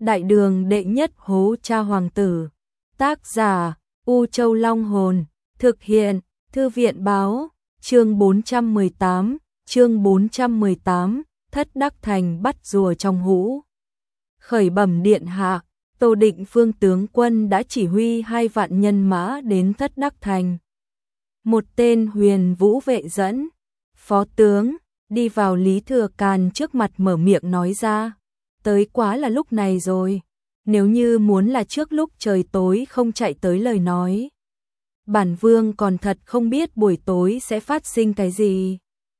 Đại đường đệ nhất hố cha hoàng tử. Tác giả U Châu Long Hồn. Thực hiện Thư viện Báo. Chương 418, Thất Đắc Thành bắt rùa trong hũ. Khởi bẩm điện hạ, Tô Định Phương tướng quân đã chỉ huy 2 vạn nhân mã đến Thất Đắc Thành. Một tên Huyền Vũ vệ dẫn. Phó tướng đi vào Lý Thừa Càn trước mặt mở miệng nói ra. Tới quá là lúc này rồi. Nếu như muốn là trước lúc trời tối không chạy tới lời nói. Bản vương còn thật không biết buổi tối sẽ phát sinh cái gì.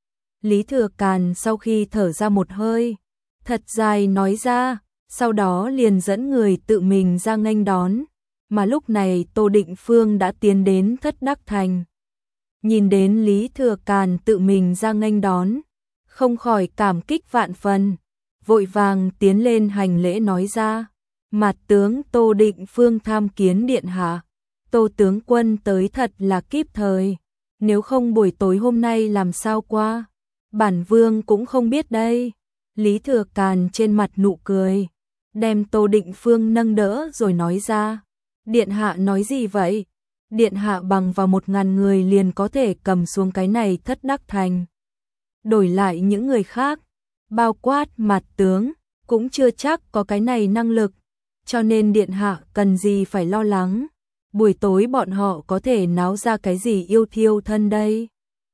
Lý Thừa Càn sau khi thở ra một hơi, thật dài nói ra, sau đó liền dẫn người tự mình ra nghênh đón. Mà lúc này Tô Định Phương đã tiến đến Thất Đắc Thành. Nhìn đến Lý Thừa Càn tự mình ra nghênh đón, không khỏi cảm kích vạn phần, vội vàng tiến lên hành lễ nói ra. Mạt tướng Tô Định Phương tham kiến điện hạ. Tô tướng quân tới thật là kíp thời, nếu không buổi tối hôm nay làm sao qua, bản vương cũng không biết đây. Lý Thừa Càn trên mặt nụ cười, đem Tô Định Phương nâng đỡ rồi nói ra. Điện hạ nói gì vậy? Điện hạ bằng vào 1000 người liền có thể cầm xuống cái này Thất Đắc Thành. Đổi lại những người khác, bao quát Mạt tướng, cũng chưa chắc có cái này năng lực, cho nên điện hạ cần gì phải lo lắng. Buổi tối bọn họ có thể náo ra cái gì yêu thiêu thân đây?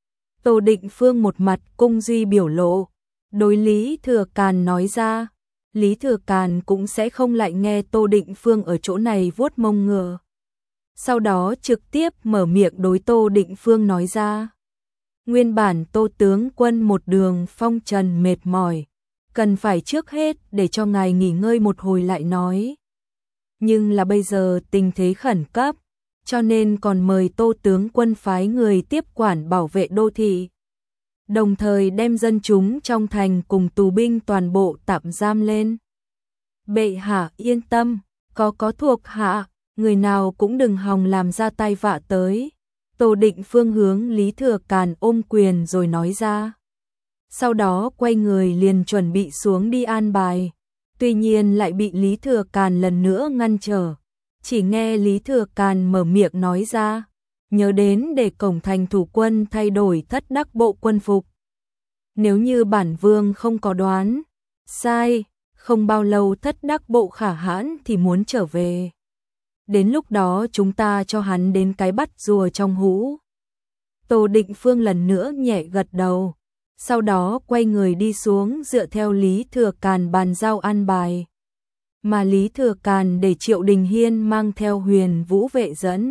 Tô Định Phương một mặt cung duy biểu lộ, đối Lý Thừa Càn nói ra. Lý Thừa Càn cũng sẽ không lại nghe Tô Định Phương ở chỗ này vuốt mông ngựa. Sau đó trực tiếp mở miệng đối Tô Định Phương nói ra. Nguyên bản Tô tướng quân một đường phong trần mệt mỏi, cần phải trước hết để cho ngài nghỉ ngơi một hồi lại nói. Nhưng là bây giờ tình thế khẩn cấp, cho nên còn mời Tô tướng quân phái người tiếp quản bảo vệ đô thị. Đồng thời đem dân chúng trong thành cùng tù binh toàn bộ tạm giam lên. Bệ hạ yên tâm, có thuộc hạ, người nào cũng đừng hòng làm ra tai vạ tới. Tô Định Phương hướng Lý Thừa Càn ôm quyền rồi nói ra. Sau đó quay người liền chuẩn bị xuống đi an bài. Tuy nhiên lại bị Lý Thừa Càn lần nữa ngăn trở. Chỉ nghe Lý Thừa Càn mở miệng nói ra. Nhớ đến để cổng thành thủ quân thay đổi Thất Đắc bộ quân phục. Nếu như bản vương không có đoán sai, không bao lâu Thất Đắc bộ Khả Hãn thì muốn trở về. Đến lúc đó chúng ta cho hắn đến cái bắt rùa trong hũ. Tô Định Phương lần nữa nhẹ gật đầu. Sau đó quay người đi xuống dựa theo Lý Thừa Càn bàn giao an bài. Mà Lý Thừa Càn để Triệu Đình Hiên mang theo Huyền Vũ vệ dẫn.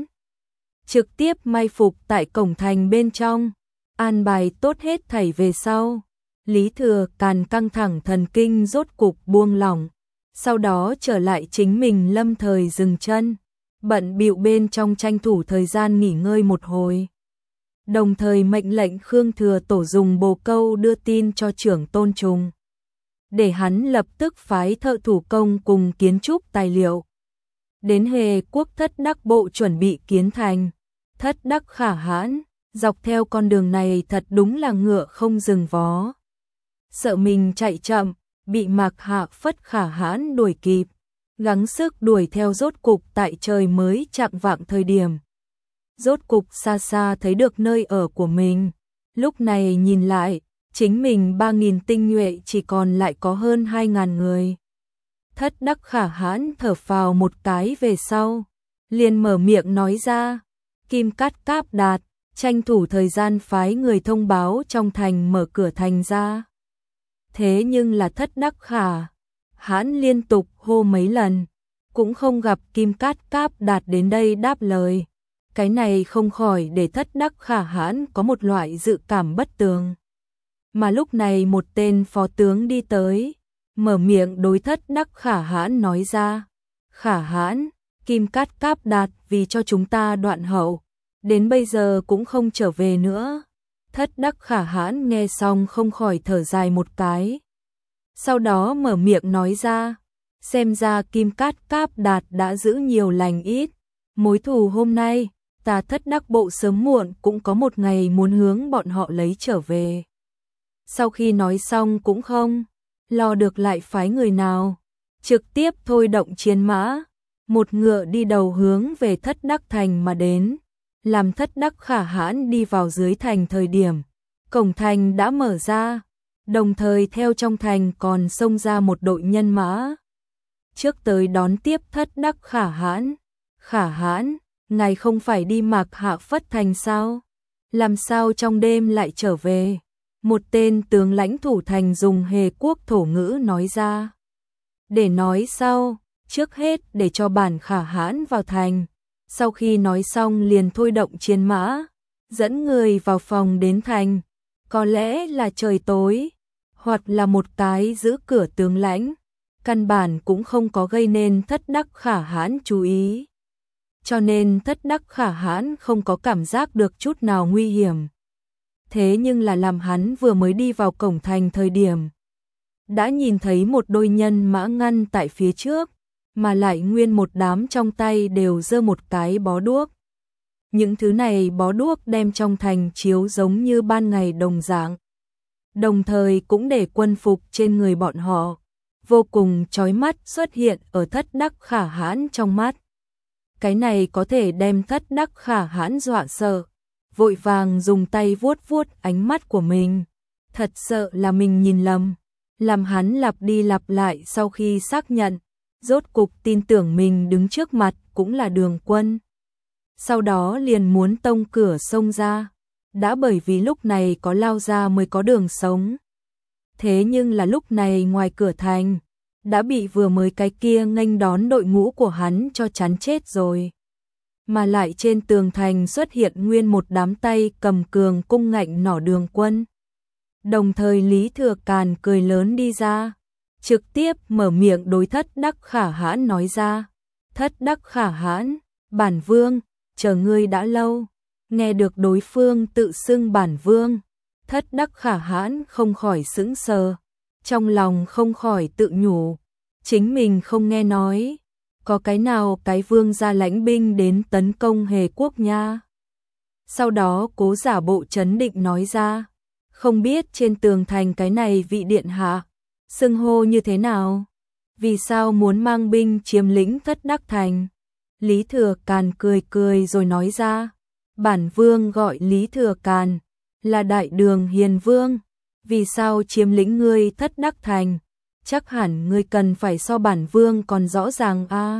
Trực tiếp mai phục tại cổng thành bên trong. An bài tốt hết thảy về sau. Lý Thừa Càn căng thẳng thần kinh rốt cục buông lỏng. Sau đó trở lại chính mình lâm thời dừng chân. Bận bịu bên trong tranh thủ thời gian nghỉ ngơi một hồi. Đồng thời mệnh lệnh Khương Thừa Tổ dùng bồ câu đưa tin cho trưởng Tôn Trùng. Để hắn lập tức phái thợ thủ công cùng kiến trúc tài liệu. Đến Hề Quốc Thất Đắc bộ chuẩn bị kiến thành. Thất Đắc Khả Hãn, dọc theo con đường này thật đúng là ngựa không dừng vó. Sợ mình chạy chậm, bị Mạc Hạ Phất Khả Hãn đuổi kịp. Gắng sức đuổi theo rốt cục tại trời mới chạng vạng thời điểm. Rốt cục xa xa thấy được nơi ở của mình. Lúc này nhìn lại, chính mình 3000 tinh nhuệ chỉ còn lại có hơn 2000 người. Thất Đắc Khả Hãn thở phào một cái về sau. Liền mở miệng nói ra. Kim Cát Cáp Đạt, tranh thủ thời gian phái người thông báo trong thành mở cửa thành ra. Thế nhưng là Thất Đắc Khả Hãn liên tục hô mấy lần, cũng không gặp Kim Cát Cáp Đạt đến đây đáp lời. Cái này không khỏi để Thất Đắc Khả Hãn có một loại dự cảm bất tường. Mà lúc này một tên phó tướng đi tới, mở miệng đối Thất Đắc Khả Hãn nói ra. Khả Hãn, Kim Cát Cáp Đạt vì cho chúng ta đoạn hậu, đến bây giờ cũng không trở về nữa. Thất Đắc Khả Hãn nghe xong không khỏi thở dài một cái. Sau đó mở miệng nói ra, xem ra Kim Cát Cáp Đạt đã giữ nhiều lành ít. Mối thù hôm nay, ta Thất Đắc bộ sớm muộn cũng có một ngày muốn hướng bọn họ lấy trở về. Sau khi nói xong cũng không lo được lại phái người nào, trực tiếp thôi động chiến mã, một ngựa đi đầu hướng về Thất Đắc Thành mà đến, làm Thất Đắc Khả Hãn đi vào dưới thành thời điểm, cổng thành đã mở ra, đồng thời theo trong thành còn xông ra một đội nhân mã. Trước tới đón tiếp Thất Đắc Khả Hãn. Khả Hãn, ngài không phải đi Mạc Hạ Phất Thành sao? Làm sao trong đêm lại trở về? Một tên tướng lãnh thủ thành dùng Hề quốc thổ ngữ nói ra. Để nói sau, trước hết để cho bản Khả Hãn vào thành. Sau khi nói xong liền thôi động chiến mã, dẫn người vào phòng đến thành. Có lẽ là trời tối, hoặc là một cái giữ cửa tướng lãnh, căn bản cũng không có gây nên Thất Đắc Khả Hãn chú ý. Cho nên Thất Đắc Khả Hãn không có cảm giác được chút nào nguy hiểm. Thế nhưng là làm hắn vừa mới đi vào cổng thành thời điểm, đã nhìn thấy một đôi nhân mã ngăn tại phía trước, mà lại nguyên một đám trong tay đều giơ một cái bó đuốc. Những thứ này bó đuốc đem trong thành chiếu giống như ban ngày đồng dạng. Đồng thời cũng để quân phục trên người bọn họ vô cùng chói mắt xuất hiện ở Thất Đắc Khả Hãn trong mắt. Cái này có thể đem Thất Đắc Khả Hãn dọa sợ, vội vàng dùng tay vuốt vuốt ánh mắt của mình. Thật sợ là mình nhìn lầm, làm hắn lặp đi lặp lại sau khi xác nhận, rốt cục tin tưởng mình đứng trước mặt cũng là Đường Quân. Sau đó liền muốn tông cửa xông ra, đã bởi vì lúc này có lao ra mới có đường sống. Thế nhưng là lúc này ngoài cửa thành, đã bị vừa mới cái kia nghênh đón đội ngũ của hắn cho chắn chết rồi. Mà lại trên tường thành xuất hiện nguyên một đám tay cầm cường cung ngạnh nỏ Đường Quân. Đồng thời Lý Thừa Càn cười lớn đi ra, trực tiếp mở miệng đối Thất Đắc Khả Hãn nói ra. Thất Đắc Khả Hãn, bản vương, chờ ngươi đã lâu. Nghe được đối phương tự xưng bản vương, Thất Đắc Khả Hãn không khỏi sững sờ, trong lòng không khỏi tự nhủ, chính mình không nghe nói, có cái nào cái vương ra lãnh binh đến tấn công Hề quốc nha. Sau đó cố giả bộ trấn định nói ra, không biết trên tường thành cái này vị điện hạ, xưng hô như thế nào? Vì sao muốn mang binh chiếm lĩnh Thất Đắc Thành? Lý Thừa Càn cười cười rồi nói ra, bản vương gọi Lý Thừa Càn, là Đại Đường Hiền Vương, vì sao chiếm lĩnh ngươi Thất Đắc Thành? Chắc hẳn ngươi cần phải so bản vương còn rõ ràng a.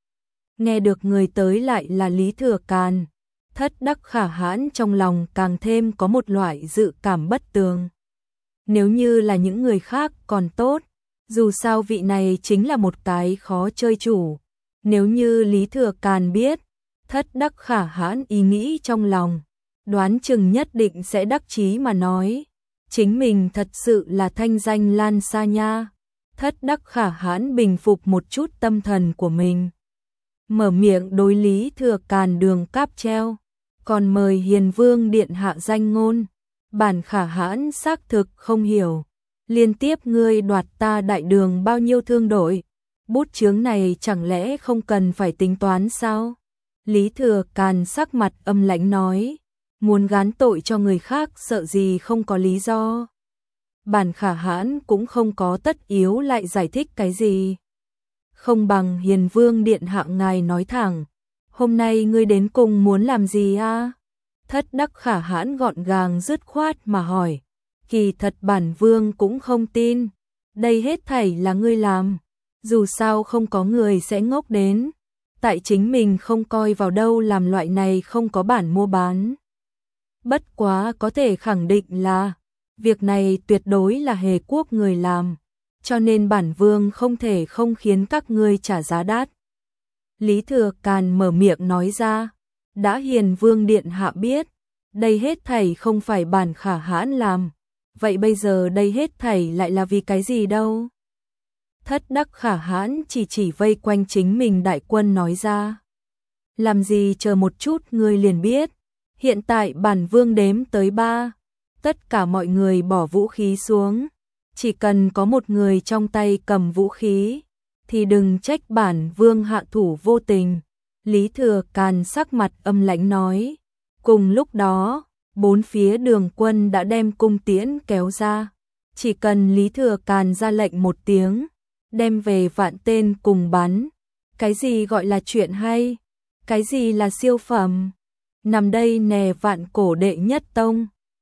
Nghe được người tới lại là Lý Thừa Càn, Thất Đắc Khả Hãn trong lòng càng thêm có một loại dự cảm bất tường. Nếu như là những người khác còn tốt, dù sao vị này chính là một cái khó chơi chủ. Nếu như Lý Thừa Càn biết Thất Đắc Khả Hãn ý nghĩ trong lòng, đoán chừng nhất định sẽ đắc chí mà nói, chính mình thật sự là thanh danh lan xa nha. Thất Đắc Khả Hãn bình phục một chút tâm thần của mình, mở miệng đối Lý Thừa Càn đường cáp treo, còn mời Hiền Vương điện hạ danh ngôn. Bản Khả Hãn xác thực không hiểu, liên tiếp ngươi đoạt ta Đại Đường bao nhiêu thương đội, bút chướng này chẳng lẽ không cần phải tính toán sao? Lý Thừa Càn sắc mặt âm lãnh nói, muốn gán tội cho người khác sợ gì không có lý do. Bản Khả Hãn cũng không có tất yếu lại giải thích cái gì. Không bằng Hiền Vương điện hạ ngài nói thẳng, hôm nay ngươi đến cùng muốn làm gì a? Thất Đắc Khả Hãn gọn gàng dứt khoát mà hỏi, kỳ thật bản vương cũng không tin, đây hết thảy là ngươi làm, dù sao không có người sẽ ngốc đến, tại chính mình không coi vào đâu làm loại này không có bản mua bán. Bất quá có thể khẳng định là, việc này tuyệt đối là Hề quốc người làm, cho nên bản vương không thể không khiến các ngươi trả giá đắt. Lý Thừa Càn mở miệng nói ra, đã Hiền Vương điện hạ biết, đây hết thảy không phải bản Khả Hãn làm, vậy bây giờ đây hết thảy lại là vì cái gì đâu? Thất Đắc Khả Hãn chỉ vây quanh chính mình đại quân nói ra. Làm gì chờ một chút ngươi liền biết, hiện tại bản vương đếm tới 3, tất cả mọi người bỏ vũ khí xuống, chỉ cần có một người trong tay cầm vũ khí, thì đừng trách bản vương hạ thủ vô tình. Lý Thừa Càn sắc mặt âm lãnh nói. Cùng lúc đó, bốn phía Đường Quân đã đem cung tiễn kéo ra. Chỉ cần Lý Thừa Càn ra lệnh một tiếng, đem về vạn tên cùng bắn. Cái gì gọi là chuyện hay? Cái gì là siêu phẩm? Nằm đây nè vạn cổ đệ nhất tông.